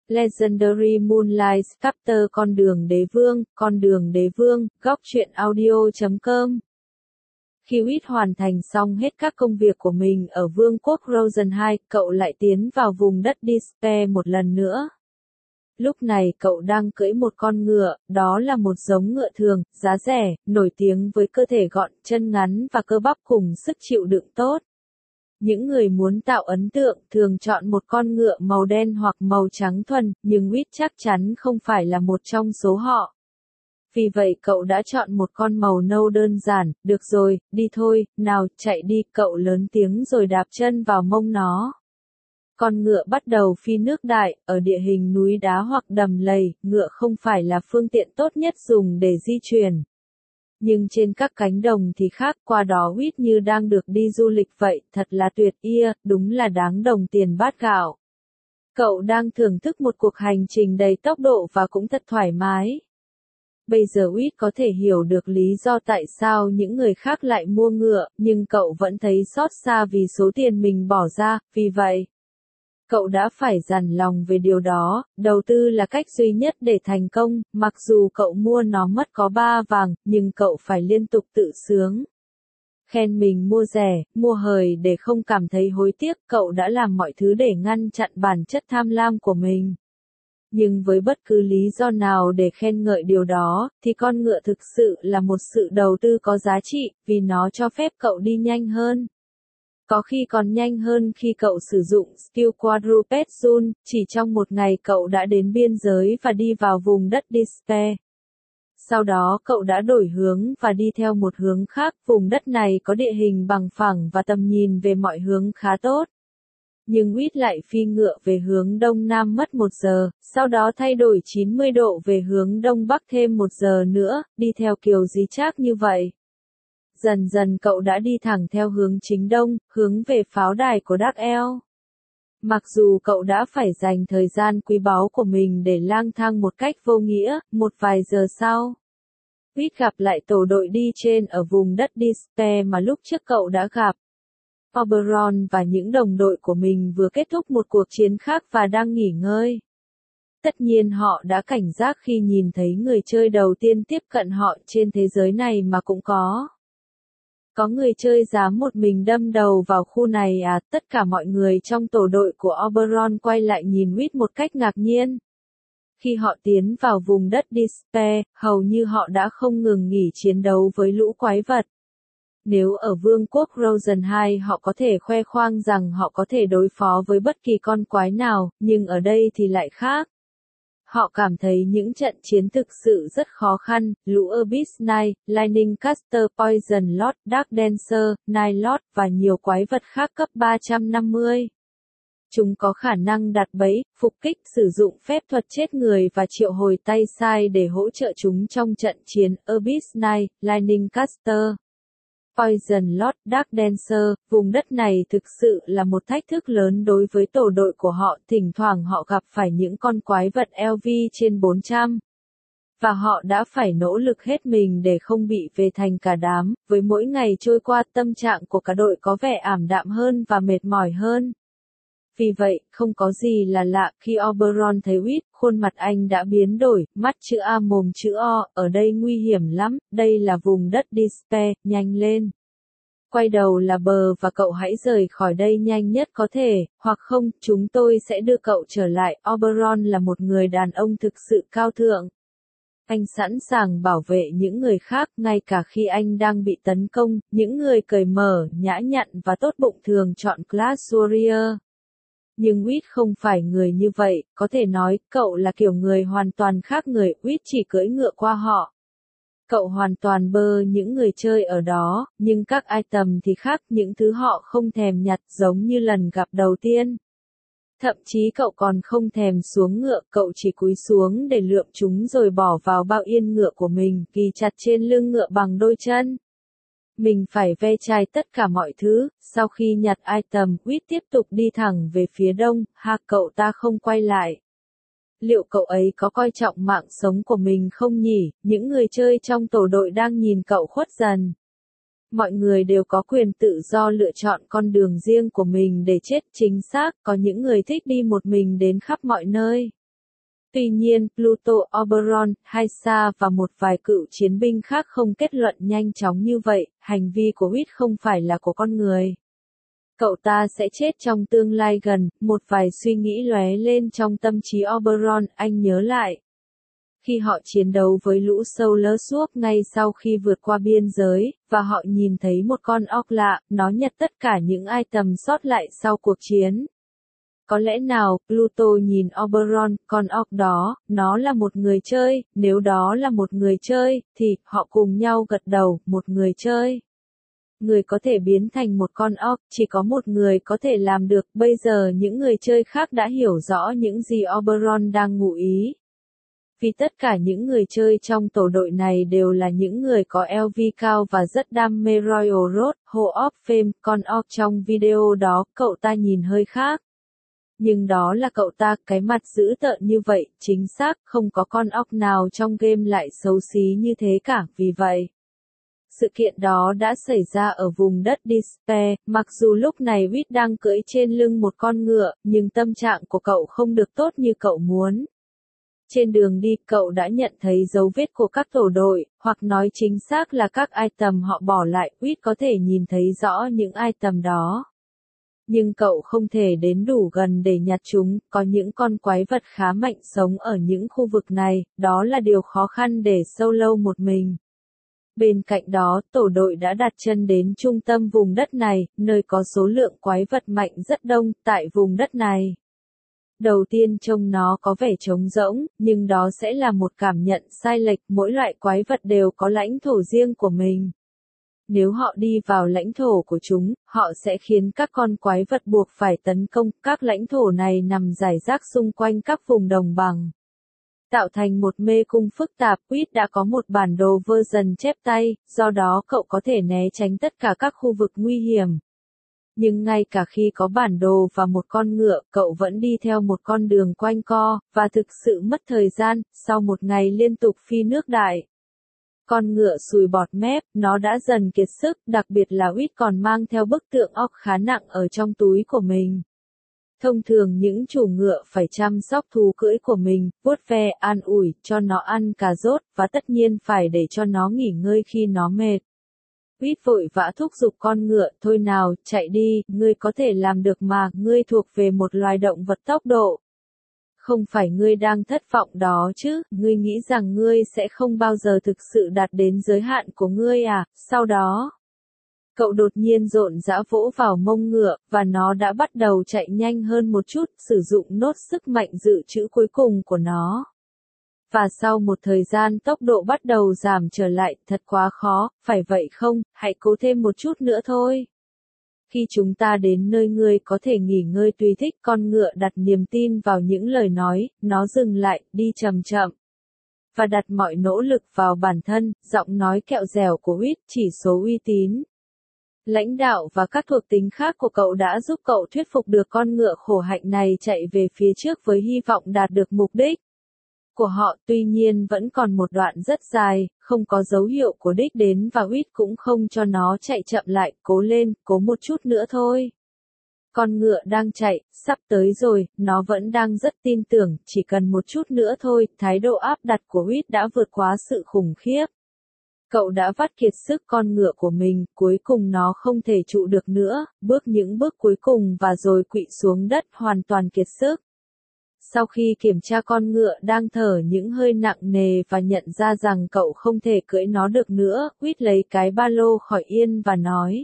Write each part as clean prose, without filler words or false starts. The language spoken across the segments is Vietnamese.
Legendary Moonlight Chapter Con đường đế vương, góc truyện audio.com. Khi Whit hoàn thành xong hết các công việc của mình ở vương quốc Rosenheim, cậu lại tiến vào vùng đất Despair một lần nữa. Lúc này cậu đang cưỡi một con ngựa, đó là một giống ngựa thường, giá rẻ, nổi tiếng với cơ thể gọn, chân ngắn và cơ bắp cùng sức chịu đựng tốt. Những người muốn tạo ấn tượng thường chọn một con ngựa màu đen hoặc màu trắng thuần, nhưng Whit chắc chắn không phải là một trong số họ. Vì vậy cậu đã chọn một con màu nâu đơn giản. Được rồi, đi thôi, nào, chạy đi, cậu lớn tiếng rồi đạp chân vào mông nó. Con ngựa bắt đầu phi nước đại, ở địa hình núi đá hoặc đầm lầy, ngựa không phải là phương tiện tốt nhất dùng để di chuyển. Nhưng trên các cánh đồng thì khác, qua đó Whit như đang được đi du lịch vậy, thật là tuyệt ia, đúng là đáng đồng tiền bát gạo. Cậu đang thưởng thức một cuộc hành trình đầy tốc độ và cũng thật thoải mái. Bây giờ Whit có thể hiểu được lý do tại sao những người khác lại mua ngựa, nhưng cậu vẫn thấy xót xa vì số tiền mình bỏ ra, vì vậy cậu đã phải dằn lòng về điều đó. Đầu tư là cách duy nhất để thành công, mặc dù cậu mua nó mất có 3 vàng, nhưng cậu phải liên tục tự sướng. Khen mình mua rẻ, mua hời để không cảm thấy hối tiếc, cậu đã làm mọi thứ để ngăn chặn bản chất tham lam của mình. Nhưng với bất cứ lý do nào để khen ngợi điều đó, thì con ngựa thực sự là một sự đầu tư có giá trị, vì nó cho phép cậu đi nhanh hơn. Có khi còn nhanh hơn khi cậu sử dụng skill quadruped Zoom, chỉ trong một ngày cậu đã đến biên giới và đi vào vùng đất Despair. Sau đó cậu đã đổi hướng và đi theo một hướng khác, vùng đất này có địa hình bằng phẳng và tầm nhìn về mọi hướng khá tốt. Nhưng Whit lại phi ngựa về hướng đông nam mất 1 giờ, sau đó thay đổi 90 độ về hướng đông bắc thêm 1 giờ nữa, đi theo kiểu dí chác như vậy. Dần dần cậu đã đi thẳng theo hướng chính đông, hướng về pháo đài của Dark Elf. Mặc dù cậu đã phải dành thời gian quý báu của mình để lang thang một cách vô nghĩa, một vài giờ sau, Whit gặp lại tổ đội đi trên ở vùng đất Despair mà lúc trước cậu đã gặp. Oberon và những đồng đội của mình vừa kết thúc một cuộc chiến khác và đang nghỉ ngơi. Tất nhiên họ đã cảnh giác khi nhìn thấy người chơi đầu tiên tiếp cận họ trên thế giới này mà cũng có. Có người chơi dám một mình đâm đầu vào khu này à? Tất cả mọi người trong tổ đội của Oberon quay lại nhìn Whit một cách ngạc nhiên. Khi họ tiến vào vùng đất Despair, hầu như họ đã không ngừng nghỉ chiến đấu với lũ quái vật. Nếu ở vương quốc Rosenheim họ có thể khoe khoang rằng họ có thể đối phó với bất kỳ con quái nào, nhưng ở đây thì lại khác. Họ cảm thấy những trận chiến thực sự rất khó khăn. Lũ Abyss Knight, Lightning Caster, Poison Lord, Dark Dancer, Night Lord và nhiều quái vật khác cấp 350. Chúng có khả năng đặt bẫy, phục kích, sử dụng phép thuật chết người và triệu hồi tay sai để hỗ trợ chúng trong trận chiến. Abyss Knight, Lightning Caster, Poison Lord, Dark Dancer, vùng đất này thực sự là một thách thức lớn đối với tổ đội của họ, thỉnh thoảng họ gặp phải những con quái vật LV trên 400. Và họ đã phải nỗ lực hết mình để không bị về thành cả đám, với mỗi ngày trôi qua tâm trạng của cả đội có vẻ ảm đạm hơn và mệt mỏi hơn. Vì vậy, không có gì là lạ khi Oberon thấy Whit, khuôn mặt anh đã biến đổi, mắt chữ A mồm chữ O, ở đây nguy hiểm lắm, đây là vùng đất Despair, nhanh lên. Quay đầu là bờ và cậu hãy rời khỏi đây nhanh nhất có thể, hoặc không, chúng tôi sẽ đưa cậu trở lại. Oberon là một người đàn ông thực sự cao thượng. Anh sẵn sàng bảo vệ những người khác, ngay cả khi anh đang bị tấn công, những người cởi mở, nhã nhặn và tốt bụng thường chọn Class Warrior. Nhưng Whit không phải người như vậy, có thể nói, cậu là kiểu người hoàn toàn khác người, Whit chỉ cưỡi ngựa qua họ. Cậu hoàn toàn bơ những người chơi ở đó, nhưng các item thì khác, những thứ họ không thèm nhặt giống như lần gặp đầu tiên. Thậm chí cậu còn không thèm xuống ngựa, cậu chỉ cúi xuống để lượm chúng rồi bỏ vào bao yên ngựa của mình, kì chặt trên lưng ngựa bằng đôi chân. Mình phải ve chai tất cả mọi thứ. Sau khi nhặt item, Whit tiếp tục đi thẳng về phía đông. Cậu ta không quay lại. Liệu cậu ấy có coi trọng mạng sống của mình không nhỉ? Những người chơi trong tổ đội đang nhìn cậu khuất dần. Mọi người đều có quyền tự do lựa chọn con đường riêng của mình để chết, chính xác, có những người thích đi một mình đến khắp mọi nơi. Tuy nhiên, Pluto, Oberon, Haisa và một vài cựu chiến binh khác không kết luận nhanh chóng như vậy, hành vi của Whit không phải là của con người. Cậu ta sẽ chết trong tương lai gần, một vài suy nghĩ lóe lên trong tâm trí Oberon, anh nhớ lại. Khi họ chiến đấu với lũ Solar Sword ngay sau khi vượt qua biên giới, và họ nhìn thấy một con óc lạ, nó nhặt tất cả những item sót lại sau cuộc chiến. Có lẽ nào, Pluto nhìn Oberon, con óc đó, nó là một người chơi, nếu đó là một người chơi, thì, họ cùng nhau gật đầu, một người chơi. Người có thể biến thành một con óc, chỉ có một người có thể làm được, bây giờ những người chơi khác đã hiểu rõ những gì Oberon đang ngụ ý. Vì tất cả những người chơi trong tổ đội này đều là những người có LV cao và rất đam mê Royal Road, Hall of Fame, con óc trong video đó, cậu ta nhìn hơi khác. Nhưng đó là cậu ta, cái mặt dữ tợn như vậy, chính xác, không có con óc nào trong game lại xấu xí như thế cả, vì vậy. Sự kiện đó đã xảy ra ở vùng đất Despair, mặc dù lúc này Whit đang cưỡi trên lưng một con ngựa, nhưng tâm trạng của cậu không được tốt như cậu muốn. Trên đường đi, cậu đã nhận thấy dấu vết của các tổ đội, hoặc nói chính xác là các item họ bỏ lại, Whit có thể nhìn thấy rõ những item đó. Nhưng cậu không thể đến đủ gần để nhặt chúng, có những con quái vật khá mạnh sống ở những khu vực này, đó là điều khó khăn để solo một mình. Bên cạnh đó, tổ đội đã đặt chân đến trung tâm vùng đất này, nơi có số lượng quái vật mạnh rất đông, tại vùng đất này. Đầu tiên trông nó có vẻ trống rỗng, nhưng đó sẽ là một cảm nhận sai lệch, mỗi loại quái vật đều có lãnh thổ riêng của mình. Nếu họ đi vào lãnh thổ của chúng, họ sẽ khiến các con quái vật buộc phải tấn công, các lãnh thổ này nằm rải rác xung quanh các vùng đồng bằng. Tạo thành một mê cung phức tạp, Whit đã có một bản đồ version chép tay, do đó cậu có thể né tránh tất cả các khu vực nguy hiểm. Nhưng ngay cả khi có bản đồ và một con ngựa, cậu vẫn đi theo một con đường quanh co, và thực sự mất thời gian, sau một ngày liên tục phi nước đại. Con ngựa sùi bọt mép, nó đã dần kiệt sức, đặc biệt là Whit còn mang theo bức tượng óc khá nặng ở trong túi của mình. Thông thường những chủ ngựa phải chăm sóc thú cưỡi của mình, vuốt ve, an ủi, cho nó ăn cà rốt, và tất nhiên phải để cho nó nghỉ ngơi khi nó mệt. Whit vội vã thúc giục con ngựa, thôi nào, chạy đi, ngươi có thể làm được mà, ngươi thuộc về một loài động vật tốc độ. Không phải ngươi đang thất vọng đó chứ, ngươi nghĩ rằng ngươi sẽ không bao giờ thực sự đạt đến giới hạn của ngươi à, sau đó. Cậu đột nhiên rộn rã vỗ vào mông ngựa, và nó đã bắt đầu chạy nhanh hơn một chút, sử dụng nốt sức mạnh dự trữ cuối cùng của nó. Và sau một thời gian tốc độ bắt đầu giảm trở lại, thật quá khó, phải vậy không, hãy cố thêm một chút nữa thôi. Khi chúng ta đến nơi ngươi có thể nghỉ ngơi tùy thích, con ngựa đặt niềm tin vào những lời nói, nó dừng lại, đi chậm chậm. Và đặt mọi nỗ lực vào bản thân, giọng nói kẹo dẻo của Whit, chỉ số uy tín. Lãnh đạo và các thuộc tính khác của cậu đã giúp cậu thuyết phục được con ngựa khổ hạnh này chạy về phía trước với hy vọng đạt được mục đích của họ, tuy nhiên vẫn còn một đoạn rất dài, không có dấu hiệu của đích đến và Whit cũng không cho nó chạy chậm lại, cố lên, cố một chút nữa thôi. Con ngựa đang chạy, sắp tới rồi, nó vẫn đang rất tin tưởng, chỉ cần một chút nữa thôi, thái độ áp đặt của Whit đã vượt quá sự khủng khiếp. Cậu đã vắt kiệt sức con ngựa của mình, cuối cùng nó không thể trụ được nữa, bước những bước cuối cùng và rồi quỵ xuống đất hoàn toàn kiệt sức. Sau khi kiểm tra con ngựa đang thở những hơi nặng nề và nhận ra rằng cậu không thể cưỡi nó được nữa, Whit lấy cái ba lô khỏi yên và nói.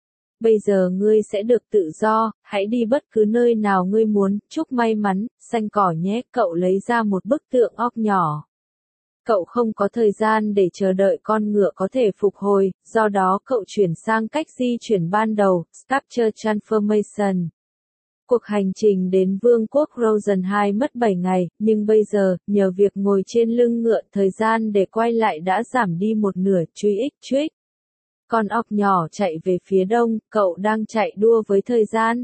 Bây giờ ngươi sẽ được tự do, hãy đi bất cứ nơi nào ngươi muốn, chúc may mắn, xanh cỏ nhé, cậu lấy ra một bức tượng óc nhỏ. Cậu không có thời gian để chờ đợi con ngựa có thể phục hồi, do đó cậu chuyển sang cách di chuyển ban đầu, Sculpture Transformation. Cuộc hành trình đến Vương quốc Rosen 2 mất 7 ngày, nhưng bây giờ, nhờ việc ngồi trên lưng ngựa, thời gian để quay lại đã giảm đi một nửa, truy. Con óc nhỏ chạy về phía đông, cậu đang chạy đua với thời gian.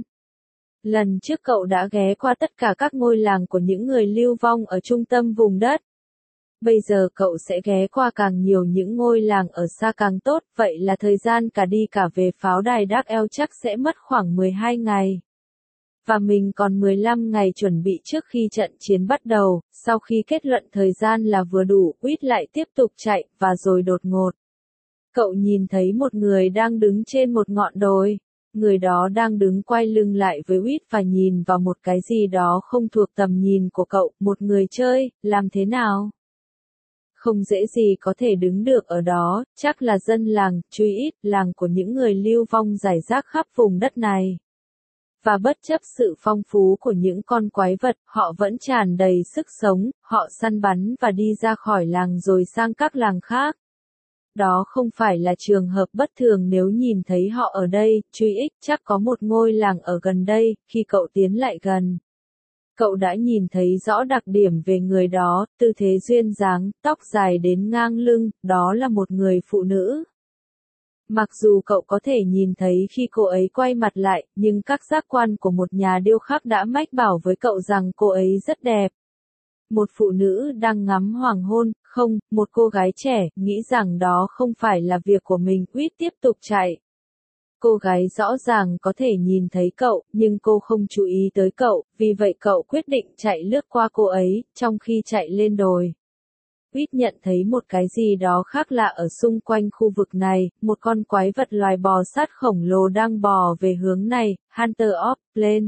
Lần trước cậu đã ghé qua tất cả các ngôi làng của những người lưu vong ở trung tâm vùng đất. Bây giờ cậu sẽ ghé qua càng nhiều những ngôi làng ở xa càng tốt, vậy là thời gian cả đi cả về pháo đài Dark El chắc sẽ mất khoảng 12 ngày. Và mình còn 15 ngày chuẩn bị trước khi trận chiến bắt đầu, sau khi kết luận thời gian là vừa đủ, Quýt lại tiếp tục chạy, và rồi đột ngột. Cậu nhìn thấy một người đang đứng trên một ngọn đồi. Người đó đang đứng quay lưng lại với Quýt và nhìn vào một cái gì đó không thuộc tầm nhìn của cậu, một người chơi, làm thế nào? Không dễ gì có thể đứng được ở đó, chắc là dân làng, truy ít, làng của những người lưu vong rải rác khắp vùng đất này. Và bất chấp sự phong phú của những con quái vật, họ vẫn tràn đầy sức sống, họ săn bắn và đi ra khỏi làng rồi sang các làng khác. Đó không phải là trường hợp bất thường nếu nhìn thấy họ ở đây, truy ích chắc có một ngôi làng ở gần đây, khi cậu tiến lại gần. Cậu đã nhìn thấy rõ đặc điểm về người đó, tư thế duyên dáng, tóc dài đến ngang lưng, đó là một người phụ nữ. Mặc dù cậu có thể nhìn thấy khi cô ấy quay mặt lại, nhưng các giác quan của một nhà điêu khắc đã mách bảo với cậu rằng cô ấy rất đẹp. Một phụ nữ đang ngắm hoàng hôn, không, một cô gái trẻ, nghĩ rằng đó không phải là việc của mình, Quýt tiếp tục chạy. Cô gái rõ ràng có thể nhìn thấy cậu, nhưng cô không chú ý tới cậu, vì vậy cậu quyết định chạy lướt qua cô ấy, trong khi chạy lên đồi. Quýt nhận thấy một cái gì đó khác lạ ở xung quanh khu vực này, một con quái vật loài bò sát khổng lồ đang bò về hướng này, Hunter of Plain.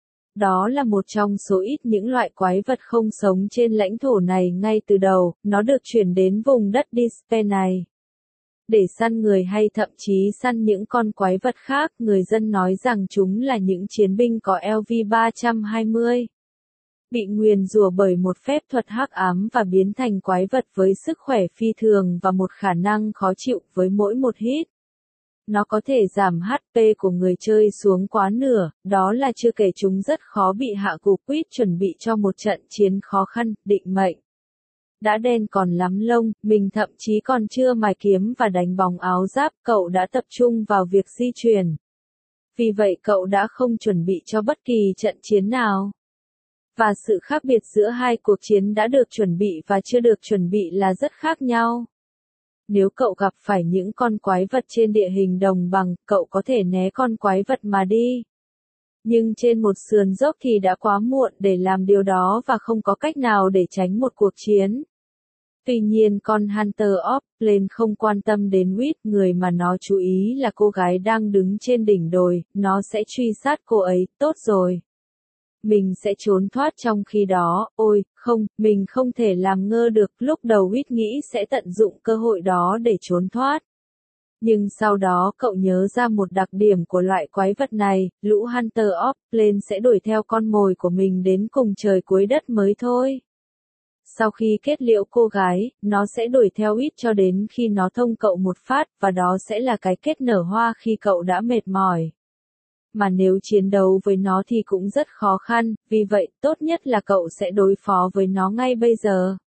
Đó là một trong số ít những loại quái vật không sống trên lãnh thổ này ngay từ đầu, nó được chuyển đến vùng đất Dispe này. Để săn người hay thậm chí săn những con quái vật khác, người dân nói rằng chúng là những chiến binh có LV-320. Bị nguyền rủa bởi một phép thuật hắc ám và biến thành quái vật với sức khỏe phi thường và một khả năng khó chịu với mỗi một hit. Nó có thể giảm HP của người chơi xuống quá nửa, đó là chưa kể chúng rất khó bị hạ gục. Quýt chuẩn bị cho một trận chiến khó khăn, định mệnh. Đã đen còn lắm lông, mình thậm chí còn chưa mài kiếm và đánh bóng áo giáp, cậu đã tập trung vào việc di chuyển. Vì vậy cậu đã không chuẩn bị cho bất kỳ trận chiến nào. Và sự khác biệt giữa hai cuộc chiến đã được chuẩn bị và chưa được chuẩn bị là rất khác nhau. Nếu cậu gặp phải những con quái vật trên địa hình đồng bằng, cậu có thể né con quái vật mà đi. Nhưng trên một sườn dốc thì đã quá muộn để làm điều đó và không có cách nào để tránh một cuộc chiến. Tuy nhiên con Hunter of Plain không quan tâm đến Quýt, người mà nó chú ý là cô gái đang đứng trên đỉnh đồi, nó sẽ truy sát cô ấy, tốt rồi. Mình sẽ trốn thoát trong khi đó, ôi, không, mình không thể làm ngơ được, lúc đầu Quýt nghĩ sẽ tận dụng cơ hội đó để trốn thoát. Nhưng sau đó cậu nhớ ra một đặc điểm của loại quái vật này, lũ Hunter of Plain sẽ đuổi theo con mồi của mình đến cùng trời cuối đất mới thôi. Sau khi kết liễu cô gái, nó sẽ đuổi theo Quýt cho đến khi nó thông cậu một phát, và đó sẽ là cái kết nở hoa khi cậu đã mệt mỏi. Mà nếu chiến đấu với nó thì cũng rất khó khăn, vì vậy, tốt nhất là cậu sẽ đối phó với nó ngay bây giờ.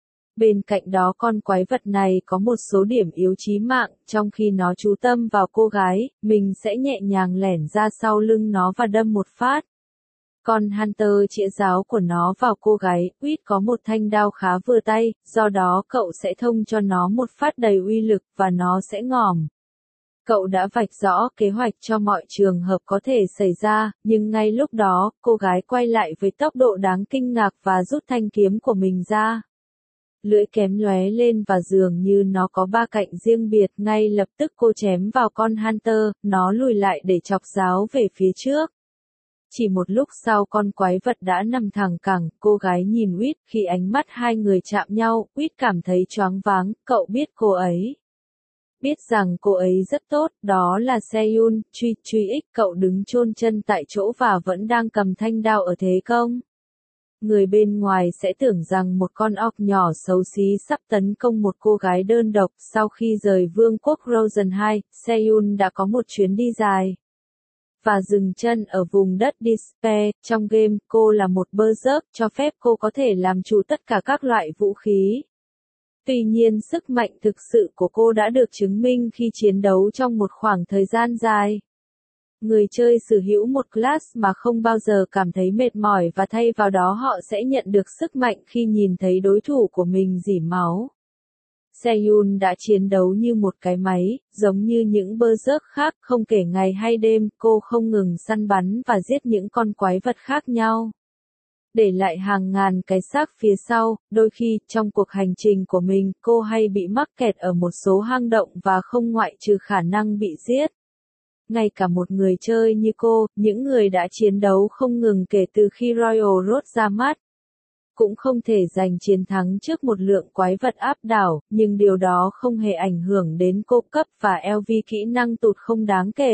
Bên cạnh đó con quái vật này có một số điểm yếu chí mạng, trong khi nó chú tâm vào cô gái, mình sẽ nhẹ nhàng lẻn ra sau lưng nó và đâm một phát. Con Hunter chĩa giáo của nó vào cô gái, Quýt có một thanh đao khá vừa tay, do đó cậu sẽ thông cho nó một phát đầy uy lực và nó sẽ ngỏm. Cậu đã vạch rõ kế hoạch cho mọi trường hợp có thể xảy ra, nhưng ngay lúc đó, cô gái quay lại với tốc độ đáng kinh ngạc và rút thanh kiếm của mình ra. Lưỡi kém lóe lên và dường như nó có ba cạnh riêng biệt, ngay lập tức cô chém vào con Hunter, nó lùi lại để chọc giáo về phía trước. Chỉ một lúc sau con quái vật đã nằm thẳng cẳng, cô gái nhìn Quýt, khi ánh mắt hai người chạm nhau, Quýt cảm thấy choáng váng, cậu biết cô ấy. Biết rằng cô ấy rất tốt, đó là Seyun, truy ích, cậu đứng chôn chân tại chỗ và vẫn đang cầm thanh đao ở thế công. Người bên ngoài sẽ tưởng rằng một con ọc nhỏ xấu xí sắp tấn công một cô gái đơn độc. Sau khi rời vương quốc Rosen 2, Seyun đã có một chuyến đi dài. Và dừng chân ở vùng đất Dispe, trong game, cô là một berserk, cho phép cô có thể làm chủ tất cả các loại vũ khí. Tuy nhiên sức mạnh thực sự của cô đã được chứng minh khi chiến đấu trong một khoảng thời gian dài. Người chơi sở hữu một class mà không bao giờ cảm thấy mệt mỏi và thay vào đó họ sẽ nhận được sức mạnh khi nhìn thấy đối thủ của mình rỉ máu. Seyun đã chiến đấu như một cái máy, giống như những berserk khác, không kể ngày hay đêm, cô không ngừng săn bắn và giết những con quái vật khác nhau. Để lại hàng ngàn cái xác phía sau, đôi khi, trong cuộc hành trình của mình, cô hay bị mắc kẹt ở một số hang động và không ngoại trừ khả năng bị giết. Ngay cả một người chơi như cô, những người đã chiến đấu không ngừng kể từ khi Royal Road ra mắt, cũng không thể giành chiến thắng trước một lượng quái vật áp đảo, nhưng điều đó không hề ảnh hưởng đến cô cấp và LV kỹ năng tụt không đáng kể.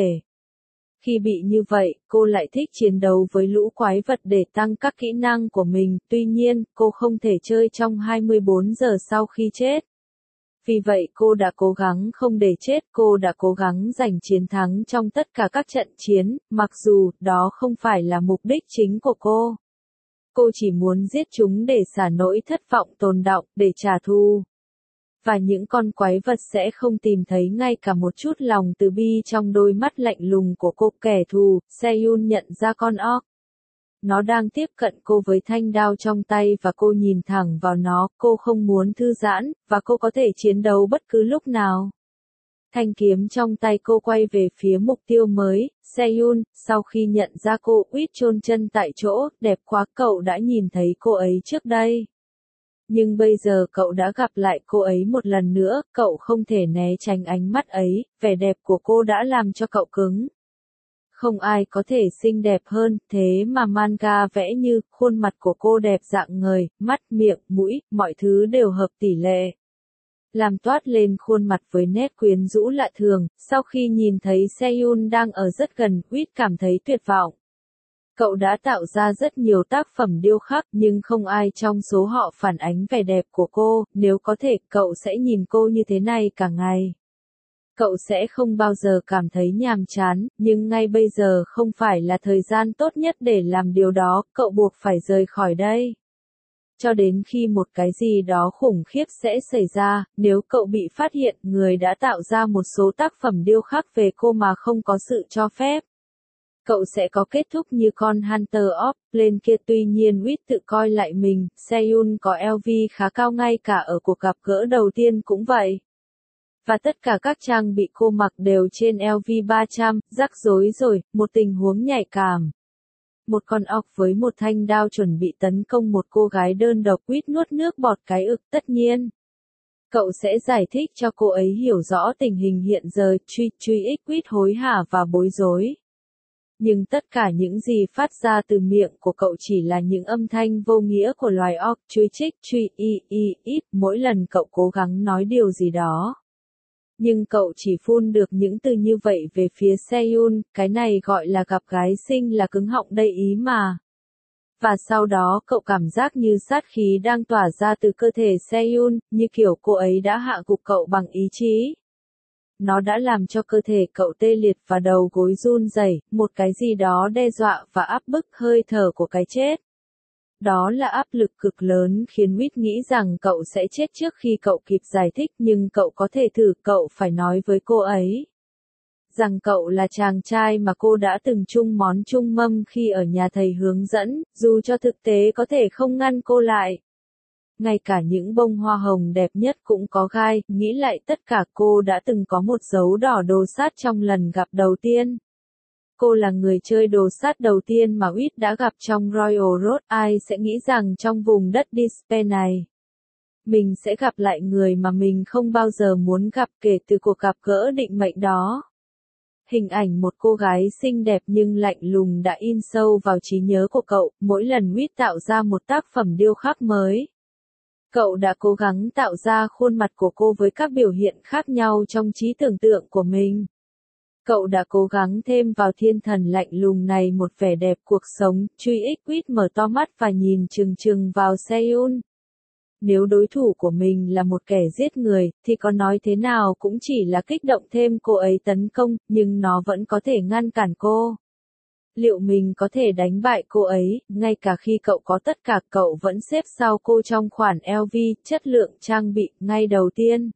Khi bị như vậy, cô lại thích chiến đấu với lũ quái vật để tăng các kỹ năng của mình, tuy nhiên, cô không thể chơi trong 24 giờ sau khi chết. Vì vậy cô đã cố gắng không để chết, cô đã cố gắng giành chiến thắng trong tất cả các trận chiến, mặc dù đó không phải là mục đích chính của cô. Cô chỉ muốn giết chúng để xả nỗi thất vọng tồn đọng, để trả thù. Và những con quái vật sẽ không tìm thấy ngay cả một chút lòng từ bi trong đôi mắt lạnh lùng của cô. Kẻ thù, Seyun nhận ra con orc. Nó đang tiếp cận cô với thanh đao trong tay và cô nhìn thẳng vào nó, cô không muốn thư giãn, và cô có thể chiến đấu bất cứ lúc nào. Thanh kiếm trong tay cô quay về phía mục tiêu mới, Seyun, sau khi nhận ra cô, Uýt chôn chân tại chỗ, đẹp quá, cậu đã nhìn thấy cô ấy trước đây. Nhưng bây giờ cậu đã gặp lại cô ấy một lần nữa, cậu không thể né tránh ánh mắt ấy, vẻ đẹp của cô đã làm cho cậu cứng. Không ai có thể xinh đẹp hơn, thế mà manga vẽ như, khuôn mặt của cô đẹp rạng ngời, mắt, miệng, mũi, mọi thứ đều hợp tỷ lệ. Làm toát lên khuôn mặt với nét quyến rũ lạ thường, sau khi nhìn thấy Seyun đang ở rất gần, Uýt cảm thấy tuyệt vọng. Cậu đã tạo ra rất nhiều tác phẩm điêu khắc nhưng không ai trong số họ phản ánh vẻ đẹp của cô, nếu có thể cậu sẽ nhìn cô như thế này cả ngày. Cậu sẽ không bao giờ cảm thấy nhàm chán, nhưng ngay bây giờ không phải là thời gian tốt nhất để làm điều đó, cậu buộc phải rời khỏi đây. Cho đến khi một cái gì đó khủng khiếp sẽ xảy ra, nếu cậu bị phát hiện người đã tạo ra một số tác phẩm điêu khắc về cô mà không có sự cho phép. Cậu sẽ có kết thúc như con Hunter of Flame kia. Tuy nhiên Uýt tự coi lại mình, Seyun có LV khá cao ngay cả ở cuộc gặp gỡ đầu tiên cũng vậy. Và tất cả các trang bị cô mặc đều trên LV 300, rắc rối rồi, một tình huống nhạy cảm. Một con orc với một thanh đao chuẩn bị tấn công một cô gái đơn độc. Uýt nuốt nước bọt cái ực, tất nhiên. Cậu sẽ giải thích cho cô ấy hiểu rõ tình hình hiện giờ. Truy Uýt hối hả và bối rối. Nhưng tất cả những gì phát ra từ miệng của cậu chỉ là những âm thanh vô nghĩa của loài orc. Ít, mỗi lần cậu cố gắng nói điều gì đó. Nhưng cậu chỉ phun được những từ như vậy về phía Seyun, cái này gọi là gặp gái xinh là cứng họng đây ý mà. Và sau đó cậu cảm giác như sát khí đang tỏa ra từ cơ thể Seyun, như kiểu cô ấy đã hạ gục cậu bằng ý chí. Nó đã làm cho cơ thể cậu tê liệt và đầu gối run rẩy, một cái gì đó đe dọa và áp bức hơi thở của cái chết. Đó là áp lực cực lớn khiến Uýt nghĩ rằng cậu sẽ chết trước khi cậu kịp giải thích, nhưng cậu có thể thử, cậu phải nói với cô ấy rằng cậu là chàng trai mà cô đã từng chung món chung mâm khi ở nhà thầy hướng dẫn, dù cho thực tế có thể không ngăn cô lại. Ngay cả những bông hoa hồng đẹp nhất cũng có gai, nghĩ lại tất cả cô đã từng có một dấu đỏ đồ sát trong lần gặp đầu tiên. Cô là người chơi đồ sát đầu tiên mà Uýt đã gặp trong Royal Road, ai sẽ nghĩ rằng trong vùng đất Despair này, mình sẽ gặp lại người mà mình không bao giờ muốn gặp kể từ cuộc gặp gỡ định mệnh đó. Hình ảnh một cô gái xinh đẹp nhưng lạnh lùng đã in sâu vào trí nhớ của cậu, mỗi lần Uýt tạo ra một tác phẩm điêu khắc mới. Cậu đã cố gắng tạo ra khuôn mặt của cô với các biểu hiện khác nhau trong trí tưởng tượng của mình. Cậu đã cố gắng thêm vào thiên thần lạnh lùng này một vẻ đẹp cuộc sống. Uýt mở to mắt và nhìn chừng chừng vào Seyun. Nếu đối thủ của mình là một kẻ giết người, thì có nói thế nào cũng chỉ là kích động thêm cô ấy tấn công, nhưng nó vẫn có thể ngăn cản cô. Liệu mình có thể đánh bại cô ấy, ngay cả khi cậu có tất cả, cậu vẫn xếp sau cô trong khoản LV, chất lượng trang bị, ngay đầu tiên.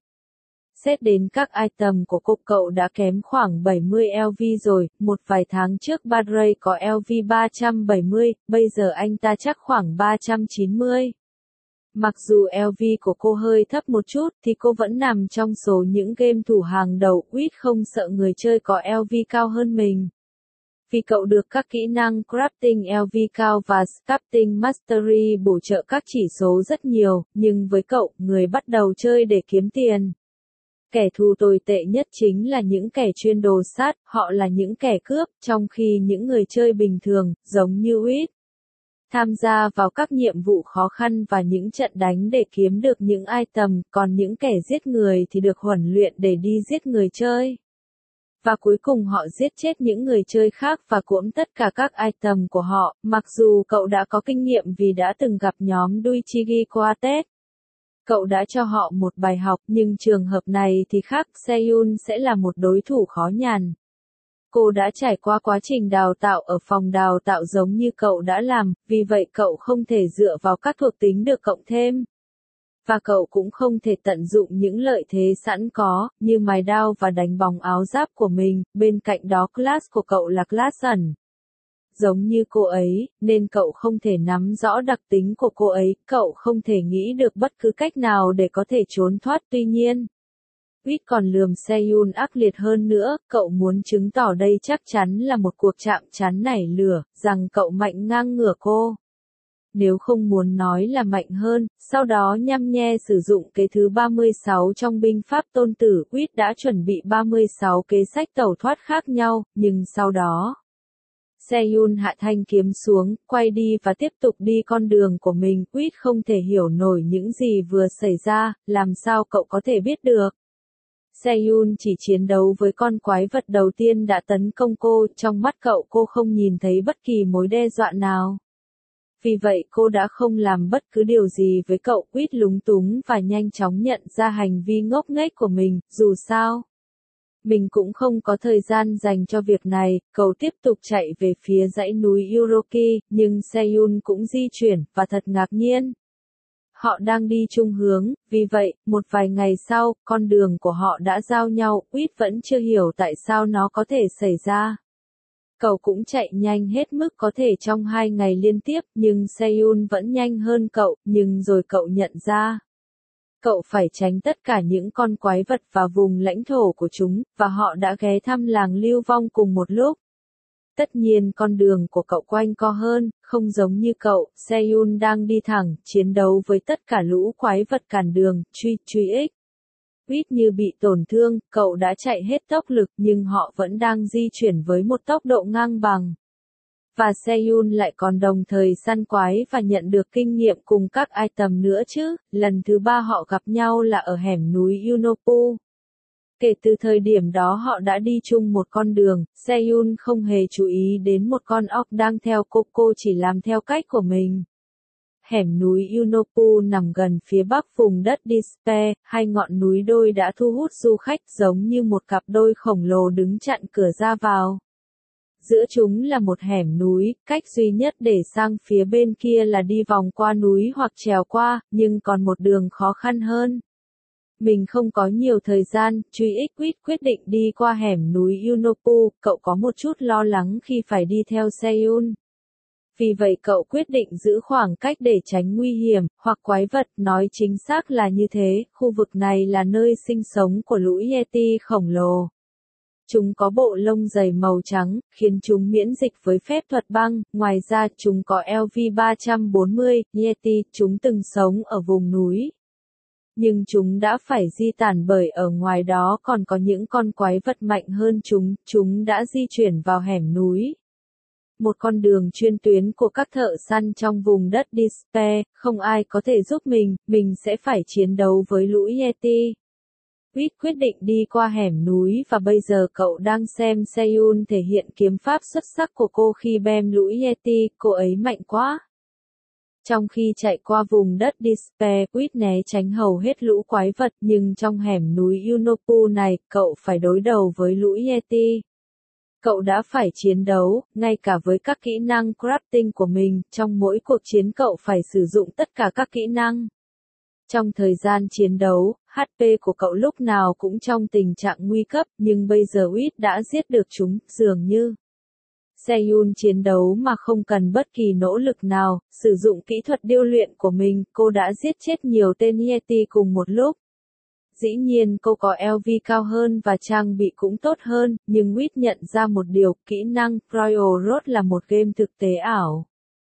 Xét đến các item của cô, cậu đã kém khoảng 70 LV rồi, một vài tháng trước Badray có LV 370, bây giờ anh ta chắc khoảng 390. Mặc dù LV của cô hơi thấp một chút thì cô vẫn nằm trong số những game thủ hàng đầu. Quýt không sợ người chơi có LV cao hơn mình. Vì cậu được các kỹ năng crafting LV cao và sculpting mastery bổ trợ các chỉ số rất nhiều, nhưng với cậu, người bắt đầu chơi để kiếm tiền. Kẻ thù tồi tệ nhất chính là những kẻ chuyên đồ sát, họ là những kẻ cướp, trong khi những người chơi bình thường, giống như Quýt, tham gia vào các nhiệm vụ khó khăn và những trận đánh để kiếm được những item, còn những kẻ giết người thì được huấn luyện để đi giết người chơi. Và cuối cùng họ giết chết những người chơi khác và cuỗm tất cả các item của họ, mặc dù cậu đã có kinh nghiệm vì đã từng gặp nhóm Daiichi Quartet. Cậu đã cho họ một bài học, nhưng trường hợp này thì khác, Seyun sẽ là một đối thủ khó nhằn. Cô đã trải qua quá trình đào tạo ở phòng đào tạo giống như cậu đã làm, vì vậy cậu không thể dựa vào các thuộc tính được cộng thêm. Và cậu cũng không thể tận dụng những lợi thế sẵn có, như mài đao và đánh bóng áo giáp của mình, bên cạnh đó class của cậu là class ẩn. Giống như cô ấy, nên cậu không thể nắm rõ đặc tính của cô ấy, cậu không thể nghĩ được bất cứ cách nào để có thể trốn thoát. Tuy nhiên, Quýt còn lườm Seyun ác liệt hơn nữa, cậu muốn chứng tỏ đây chắc chắn là một cuộc chạm trán nảy lửa, rằng cậu mạnh ngang ngửa cô. Nếu không muốn nói là mạnh hơn, sau đó nhăm nhe sử dụng kế thứ 36 trong binh pháp tôn tử. Quýt đã chuẩn bị 36 kế sách tẩu thoát khác nhau, nhưng sau đó Seyun hạ thanh kiếm xuống, quay đi và tiếp tục đi con đường của mình. Quýt không thể hiểu nổi những gì vừa xảy ra, làm sao cậu có thể biết được. Seyun chỉ chiến đấu với con quái vật đầu tiên đã tấn công cô, trong mắt cậu cô không nhìn thấy bất kỳ mối đe dọa nào. Vì vậy cô đã không làm bất cứ điều gì với cậu. Quýt lúng túng và nhanh chóng nhận ra hành vi ngốc nghếch của mình, dù sao mình cũng không có thời gian dành cho việc này. Cậu tiếp tục chạy về phía dãy núi Uroki, nhưng Seyun cũng di chuyển, và thật ngạc nhiên. Họ đang đi chung hướng, vì vậy, một vài ngày sau, con đường của họ đã giao nhau. Quýt vẫn chưa hiểu tại sao nó có thể xảy ra. Cậu cũng chạy nhanh hết mức có thể trong 2 ngày liên tiếp, nhưng Seyun vẫn nhanh hơn cậu, nhưng rồi cậu nhận ra. Cậu phải tránh tất cả những con quái vật và vùng lãnh thổ của chúng, và họ đã ghé thăm làng lưu vong cùng một lúc. Tất nhiên con đường của cậu quanh co hơn, không giống như cậu, Seyun đang đi thẳng, chiến đấu với tất cả lũ quái vật cản đường, truy ích. Quýt như bị tổn thương, cậu đã chạy hết tốc lực nhưng họ vẫn đang di chuyển với một tốc độ ngang bằng. Và Seyun lại còn đồng thời săn quái và nhận được kinh nghiệm cùng các item nữa chứ. Lần thứ 3 họ gặp nhau là ở hẻm núi Unopu. Kể từ thời điểm đó họ đã đi chung một con đường. Seyun không hề chú ý đến một con ốc đang theo cô chỉ làm theo cách của mình. Hẻm núi Unopu nằm gần phía bắc vùng đất Despair, hai ngọn núi đôi đã thu hút du khách giống như một cặp đôi khổng lồ đứng chặn cửa ra vào. Giữa chúng là một hẻm núi, cách duy nhất để sang phía bên kia là đi vòng qua núi hoặc trèo qua, nhưng còn một đường khó khăn hơn. Mình không có nhiều thời gian, Quýt quyết định đi qua hẻm núi Unopu, cậu có một chút lo lắng khi phải đi theo Seyun. Vì vậy cậu quyết định giữ khoảng cách để tránh nguy hiểm, hoặc quái vật, nói chính xác là như thế, khu vực này là nơi sinh sống của lũ Yeti khổng lồ. Chúng có bộ lông dày màu trắng, khiến chúng miễn dịch với phép thuật băng, ngoài ra chúng có LV-340, Yeti, chúng từng sống ở vùng núi. Nhưng chúng đã phải di tản bởi ở ngoài đó còn có những con quái vật mạnh hơn chúng đã di chuyển vào hẻm núi. Một con đường chuyên tuyến của các thợ săn trong vùng đất Despair, không ai có thể giúp mình sẽ phải chiến đấu với lũ Yeti. Quýt quyết định đi qua hẻm núi và bây giờ cậu đang xem Seyun thể hiện kiếm pháp xuất sắc của cô khi bem lũ Yeti, cô ấy mạnh quá. Trong khi chạy qua vùng đất Despair, Quýt né tránh hầu hết lũ quái vật nhưng trong hẻm núi Unopu này, cậu phải đối đầu với lũ Yeti. Cậu đã phải chiến đấu, ngay cả với các kỹ năng crafting của mình, trong mỗi cuộc chiến cậu phải sử dụng tất cả các kỹ năng. Trong thời gian chiến đấu, HP của cậu lúc nào cũng trong tình trạng nguy cấp, nhưng bây giờ Quýt đã giết được chúng, dường như Seyun chiến đấu mà không cần bất kỳ nỗ lực nào, sử dụng kỹ thuật điêu luyện của mình, cô đã giết chết nhiều tên Yeti cùng một lúc. Dĩ nhiên cô có LV cao hơn và trang bị cũng tốt hơn, nhưng Wit nhận ra một điều, kỹ năng Royal Road là một game thực tế ảo.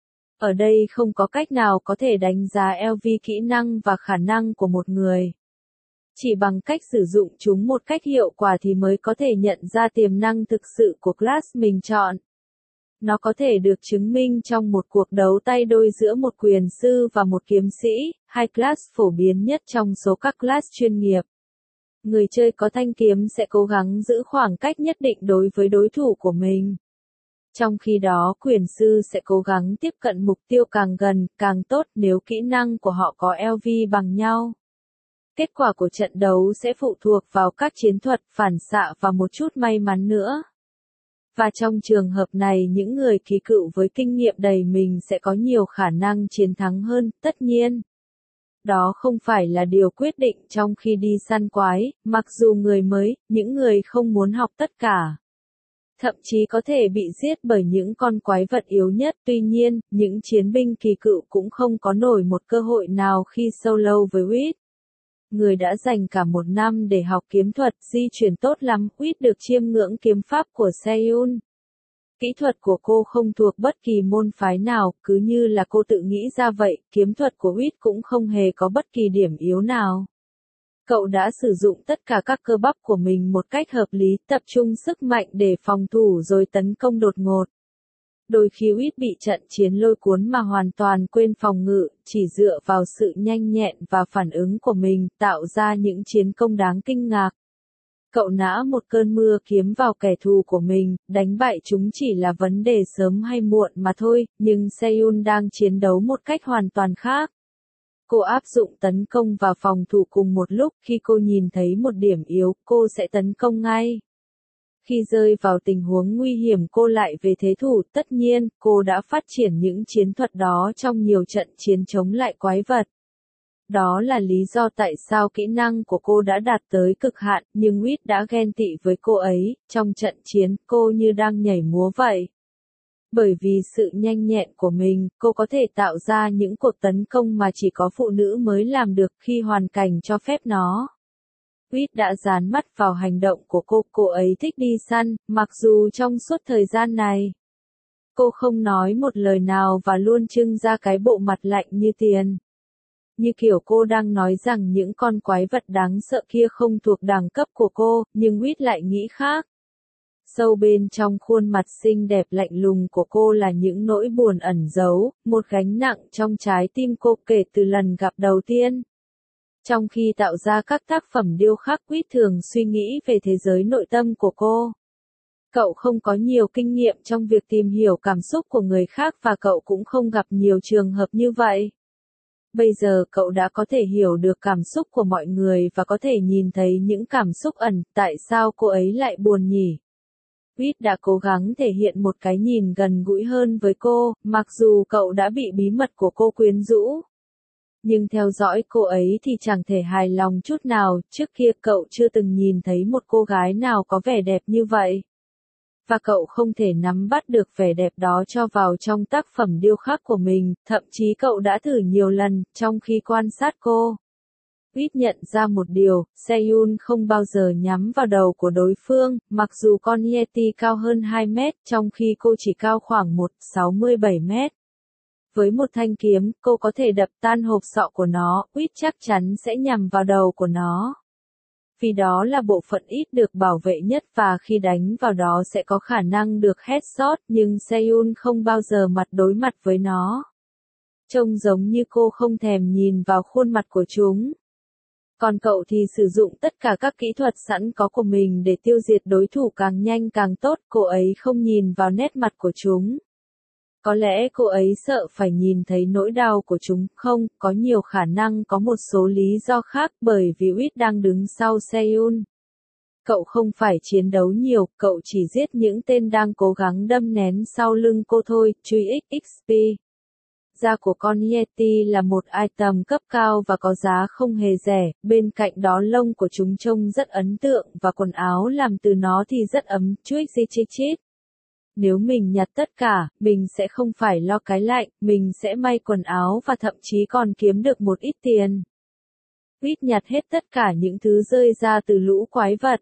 Ở đây không có cách nào có thể đánh giá LV kỹ năng và khả năng của một người. Chỉ bằng cách sử dụng chúng một cách hiệu quả thì mới có thể nhận ra tiềm năng thực sự của class mình chọn. Nó có thể được chứng minh trong một cuộc đấu tay đôi giữa một quyền sư và một kiếm sĩ, hai class phổ biến nhất trong số các class chuyên nghiệp. Người chơi có thanh kiếm sẽ cố gắng giữ khoảng cách nhất định đối với đối thủ của mình. Trong khi đó quyền sư sẽ cố gắng tiếp cận mục tiêu càng gần, càng tốt nếu kỹ năng của họ có LV bằng nhau. Kết quả của trận đấu sẽ phụ thuộc vào các chiến thuật, phản xạ và một chút may mắn nữa. Và trong trường hợp này những người kỳ cựu với kinh nghiệm đầy mình sẽ có nhiều khả năng chiến thắng hơn, tất nhiên. Đó không phải là điều quyết định trong khi đi săn quái, mặc dù người mới, những người không muốn học tất cả. Thậm chí có thể bị giết bởi những con quái vật yếu nhất, tuy nhiên, những chiến binh kỳ cựu cũng không có nổi một cơ hội nào khi solo với Wit. Người đã dành cả một năm để học kiếm thuật, di chuyển tốt lắm, Wit được chiêm ngưỡng kiếm pháp của Seyun. Kỹ thuật của cô không thuộc bất kỳ môn phái nào, cứ như là cô tự nghĩ ra vậy, kiếm thuật của Wit cũng không hề có bất kỳ điểm yếu nào. Cậu đã sử dụng tất cả các cơ bắp của mình một cách hợp lý, tập trung sức mạnh để phòng thủ rồi tấn công đột ngột. Đôi khi Wit bị trận chiến lôi cuốn mà hoàn toàn quên phòng ngự, chỉ dựa vào sự nhanh nhẹn và phản ứng của mình, tạo ra những chiến công đáng kinh ngạc. Cậu nã một cơn mưa kiếm vào kẻ thù của mình, đánh bại chúng chỉ là vấn đề sớm hay muộn mà thôi, nhưng Seyun đang chiến đấu một cách hoàn toàn khác. Cô áp dụng tấn công và phòng thủ cùng một lúc, khi cô nhìn thấy một điểm yếu, cô sẽ tấn công ngay. Khi rơi vào tình huống nguy hiểm cô lại về thế thủ, tất nhiên, cô đã phát triển những chiến thuật đó trong nhiều trận chiến chống lại quái vật. Đó là lý do tại sao kỹ năng của cô đã đạt tới cực hạn, nhưng Wit đã ghen tị với cô ấy, trong trận chiến, cô như đang nhảy múa vậy. Bởi vì sự nhanh nhẹn của mình, cô có thể tạo ra những cuộc tấn công mà chỉ có phụ nữ mới làm được khi hoàn cảnh cho phép nó. Wit đã dán mắt vào hành động của cô ấy thích đi săn, mặc dù trong suốt thời gian này, cô không nói một lời nào và luôn trưng ra cái bộ mặt lạnh như tiền. Như kiểu cô đang nói rằng những con quái vật đáng sợ kia không thuộc đẳng cấp của cô, nhưng Wit lại nghĩ khác. Sâu bên trong khuôn mặt xinh đẹp lạnh lùng của cô là những nỗi buồn ẩn giấu, một gánh nặng trong trái tim cô kể từ lần gặp đầu tiên. Trong khi tạo ra các tác phẩm điêu khắc, Wit thường suy nghĩ về thế giới nội tâm của cô. Cậu không có nhiều kinh nghiệm trong việc tìm hiểu cảm xúc của người khác và cậu cũng không gặp nhiều trường hợp như vậy. Bây giờ cậu đã có thể hiểu được cảm xúc của mọi người và có thể nhìn thấy những cảm xúc ẩn, tại sao cô ấy lại buồn nhỉ? Wit đã cố gắng thể hiện một cái nhìn gần gũi hơn với cô, mặc dù cậu đã bị bí mật của cô quyến rũ. Nhưng theo dõi cô ấy thì chẳng thể hài lòng chút nào, trước kia cậu chưa từng nhìn thấy một cô gái nào có vẻ đẹp như vậy. Và cậu không thể nắm bắt được vẻ đẹp đó cho vào trong tác phẩm điêu khắc của mình, thậm chí cậu đã thử nhiều lần, trong khi quan sát cô. Wit nhận ra một điều, Seyun không bao giờ nhắm vào đầu của đối phương, mặc dù con Yeti cao hơn 2 mét, trong khi cô chỉ cao khoảng 1,67 mét. Với một thanh kiếm, cô có thể đập tan hộp sọ của nó, Wit chắc chắn sẽ nhằm vào đầu của nó. Vì đó là bộ phận ít được bảo vệ nhất và khi đánh vào đó sẽ có khả năng được headshot, nhưng Seyun không bao giờ mặt đối mặt với nó. Trông giống như cô không thèm nhìn vào khuôn mặt của chúng. Còn cậu thì sử dụng tất cả các kỹ thuật sẵn có của mình để tiêu diệt đối thủ càng nhanh càng tốt, cô ấy không nhìn vào nét mặt của chúng. Có lẽ cô ấy sợ phải nhìn thấy nỗi đau của chúng, không, có nhiều khả năng có một số lý do khác bởi vì Wit đang đứng sau Seyun. Cậu không phải chiến đấu nhiều, cậu chỉ giết những tên đang cố gắng đâm nén sau lưng cô thôi, truy XP. Da của con Yeti là một item cấp cao và có giá không hề rẻ, bên cạnh đó lông của chúng trông rất ấn tượng và quần áo làm từ nó thì rất ấm, chuích. Nếu mình nhặt tất cả, mình sẽ không phải lo cái lạnh, mình sẽ may quần áo và thậm chí còn kiếm được một ít tiền. Quýt nhặt hết tất cả những thứ rơi ra từ lũ quái vật.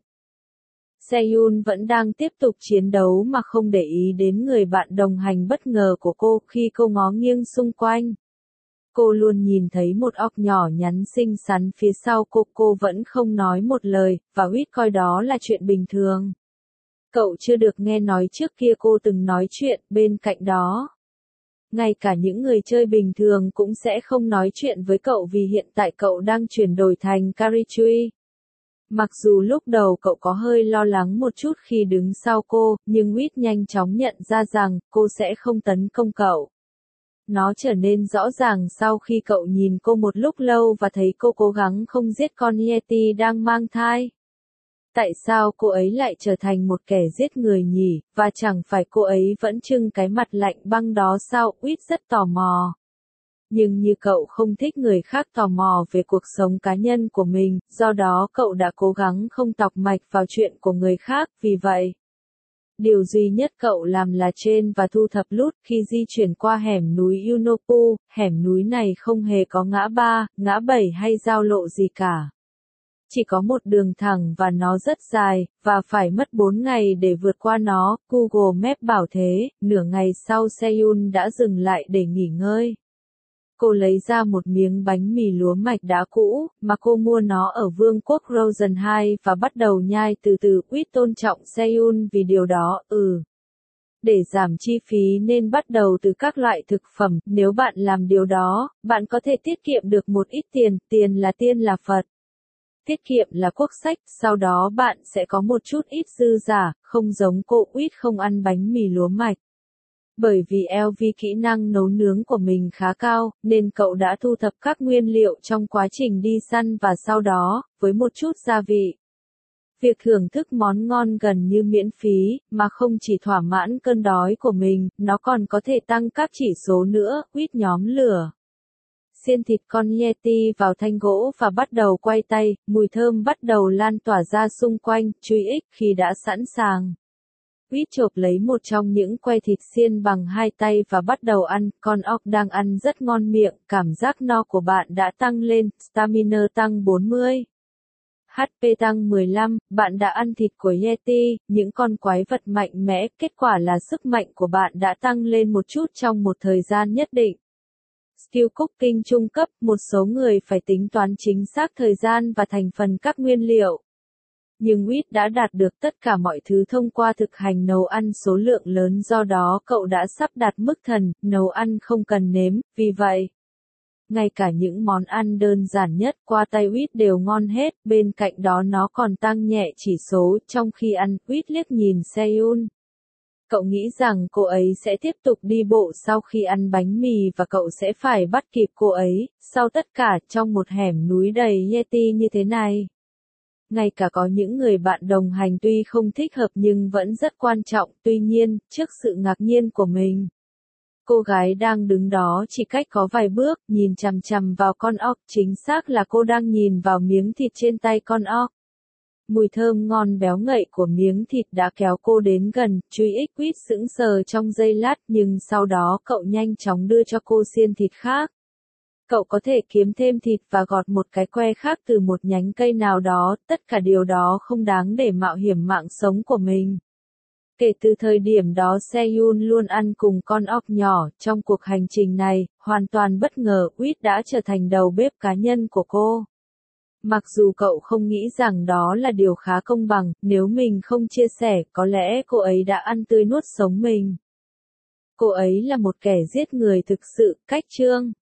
Seyun vẫn đang tiếp tục chiến đấu mà không để ý đến người bạn đồng hành bất ngờ của cô khi cô ngó nghiêng xung quanh. Cô luôn nhìn thấy một óc nhỏ nhắn xinh xắn phía sau cô vẫn không nói một lời, và Quýt coi đó là chuyện bình thường. Cậu chưa được nghe nói trước kia cô từng nói chuyện, bên cạnh đó. Ngay cả những người chơi bình thường cũng sẽ không nói chuyện với cậu vì hiện tại cậu đang chuyển đổi thành Carichui. Mặc dù lúc đầu cậu có hơi lo lắng một chút khi đứng sau cô, nhưng Quýt nhanh chóng nhận ra rằng cô sẽ không tấn công cậu. Nó trở nên rõ ràng sau khi cậu nhìn cô một lúc lâu và thấy cô cố gắng không giết con Yeti đang mang thai. Tại sao cô ấy lại trở thành một kẻ giết người nhỉ, và chẳng phải cô ấy vẫn trưng cái mặt lạnh băng đó sao? Quýt rất tò mò. Nhưng như cậu không thích người khác tò mò về cuộc sống cá nhân của mình, do đó cậu đã cố gắng không tọc mạch vào chuyện của người khác, vì vậy. Điều duy nhất cậu làm là trên và thu thập loot khi di chuyển qua hẻm núi Unopu, hẻm núi này không hề có ngã ba, ngã bảy hay giao lộ gì cả. Chỉ có một đường thẳng và nó rất dài, và phải mất 4 ngày để vượt qua nó, Google Maps bảo thế. Nửa ngày sau Seyun đã dừng lại để nghỉ ngơi. Cô lấy ra một miếng bánh mì lúa mạch đá cũ, mà cô mua nó ở Vương quốc Rosen 2 và bắt đầu nhai từ từ. Quýt tôn trọng Seyun vì điều đó, Để giảm chi phí nên bắt đầu từ các loại thực phẩm, nếu bạn làm điều đó, bạn có thể tiết kiệm được một ít tiền, tiền là Phật. Tiết kiệm là quốc sách, sau đó bạn sẽ có một chút ít dư giả, không giống cô. Quýt không ăn bánh mì lúa mạch. Bởi vì LV kỹ năng nấu nướng của mình khá cao, nên cậu đã thu thập các nguyên liệu trong quá trình đi săn và sau đó, với một chút gia vị. Việc thưởng thức món ngon gần như miễn phí, mà không chỉ thỏa mãn cơn đói của mình, nó còn có thể tăng các chỉ số nữa. Quýt nhóm lửa. Xiên thịt con Yeti vào thanh gỗ và bắt đầu quay tay, mùi thơm bắt đầu lan tỏa ra xung quanh. Truy ích khi đã sẵn sàng. Quýt chộp lấy một trong những que thịt xiên bằng hai tay và bắt đầu ăn. Con ốc đang ăn rất ngon miệng, cảm giác no của bạn đã tăng lên, stamina tăng 40. HP tăng 15, bạn đã ăn thịt của Yeti, những con quái vật mạnh mẽ, kết quả là sức mạnh của bạn đã tăng lên một chút trong một thời gian nhất định. Skill Cooking trung cấp, một số người phải tính toán chính xác thời gian và thành phần các nguyên liệu. Nhưng Quýt đã đạt được tất cả mọi thứ thông qua thực hành nấu ăn số lượng lớn, do đó cậu đã sắp đạt mức thần, nấu ăn không cần nếm, vì vậy. Ngay cả những món ăn đơn giản nhất qua tay Quýt đều ngon hết, bên cạnh đó nó còn tăng nhẹ chỉ số. Trong khi ăn, Quýt liếc nhìn Seyun. Cậu nghĩ rằng cô ấy sẽ tiếp tục đi bộ sau khi ăn bánh mì và cậu sẽ phải bắt kịp cô ấy, sau tất cả trong một hẻm núi đầy Yeti như thế này. Ngay cả có những người bạn đồng hành tuy không thích hợp nhưng vẫn rất quan trọng, tuy nhiên, trước sự ngạc nhiên của mình. Cô gái đang đứng đó chỉ cách có vài bước, nhìn chằm chằm vào con ốc, chính xác là cô đang nhìn vào miếng thịt trên tay con ốc. Mùi thơm ngon béo ngậy của miếng thịt đã kéo cô đến gần. Truy ích. Quýt sững sờ trong giây lát nhưng sau đó cậu nhanh chóng đưa cho cô xiên thịt khác. Cậu có thể kiếm thêm thịt và gọt một cái que khác từ một nhánh cây nào đó, tất cả điều đó không đáng để mạo hiểm mạng sống của mình. Kể từ thời điểm đó Seyun luôn ăn cùng con ốc nhỏ. Trong cuộc hành trình này, hoàn toàn bất ngờ, Quýt đã trở thành đầu bếp cá nhân của cô. Mặc dù cậu không nghĩ rằng đó là điều khá công bằng, nếu mình không chia sẻ, có lẽ cô ấy đã ăn tươi nuốt sống mình. Cô ấy là một kẻ giết người thực sự. Cách chương